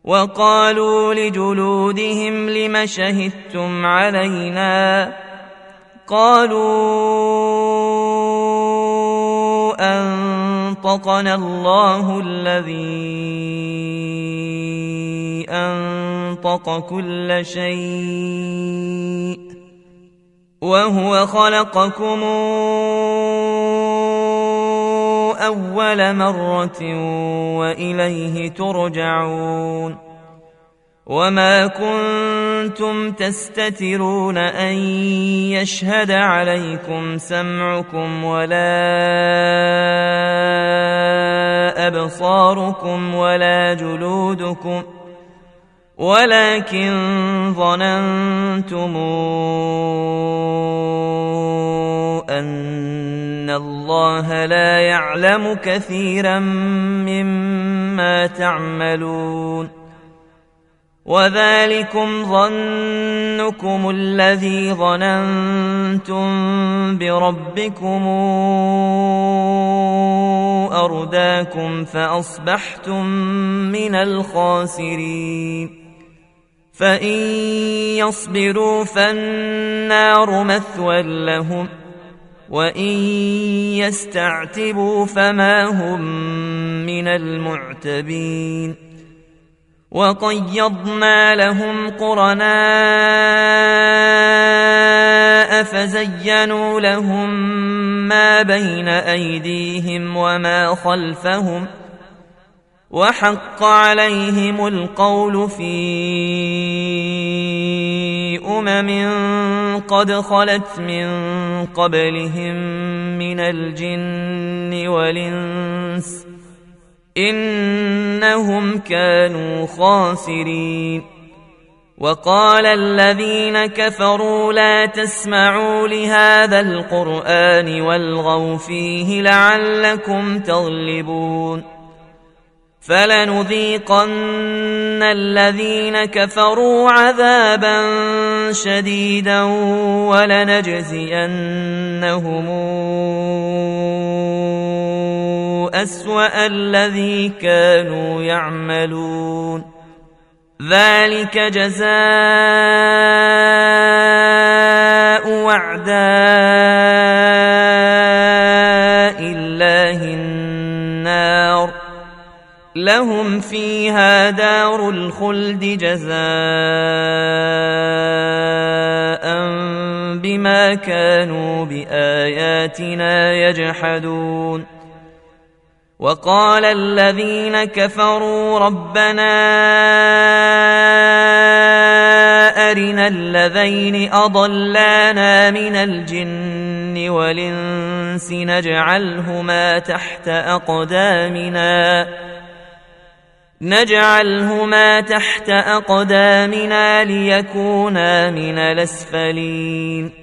وقالوا لجلودهم لم شهدتم علينا قالوا أنطقنا الله الذي أنطق كل شيء وهو خلقكم أول مرة وإليه ترجعون وما كنتم تستترون أن يشهد عليكم سمعكم ولا أبصاركم ولا جلودكم ولكن ظننتم أن الله لا يعلم كثيرا مما تعملون وذلكم ظنكم الذي ظننتم بربكم أرداكم فأصبحتم من الخاسرين فإن يصبروا فالنار مثوى لهم وإن يستعتبوا فما هم من المعتبين وقيضنا لهم قرناء فزينوا لهم ما بين أيديهم وما خلفهم وحق عليهم القول في قد خلت من قبلهم من الجن والإنس إنهم كانوا خاسرين وقال الذين كفروا لا تسمعوا لهذا القرآن والغوا فيه لعلكم تغلبون فلنذيقن الذين كفروا عذابا شديدا ولنجزينهم أسوأ الذي كانوا يعملون ذلك جزاء أعداء الله النار لهم فيها دار الخلد جزاء بما كانوا بآياتنا يجحدون وقال الذين كفروا ربنا أرنا الذين أضلانا من الجن والإنس نجعلهما تحت أقدامنا ليكونا من الأسفلين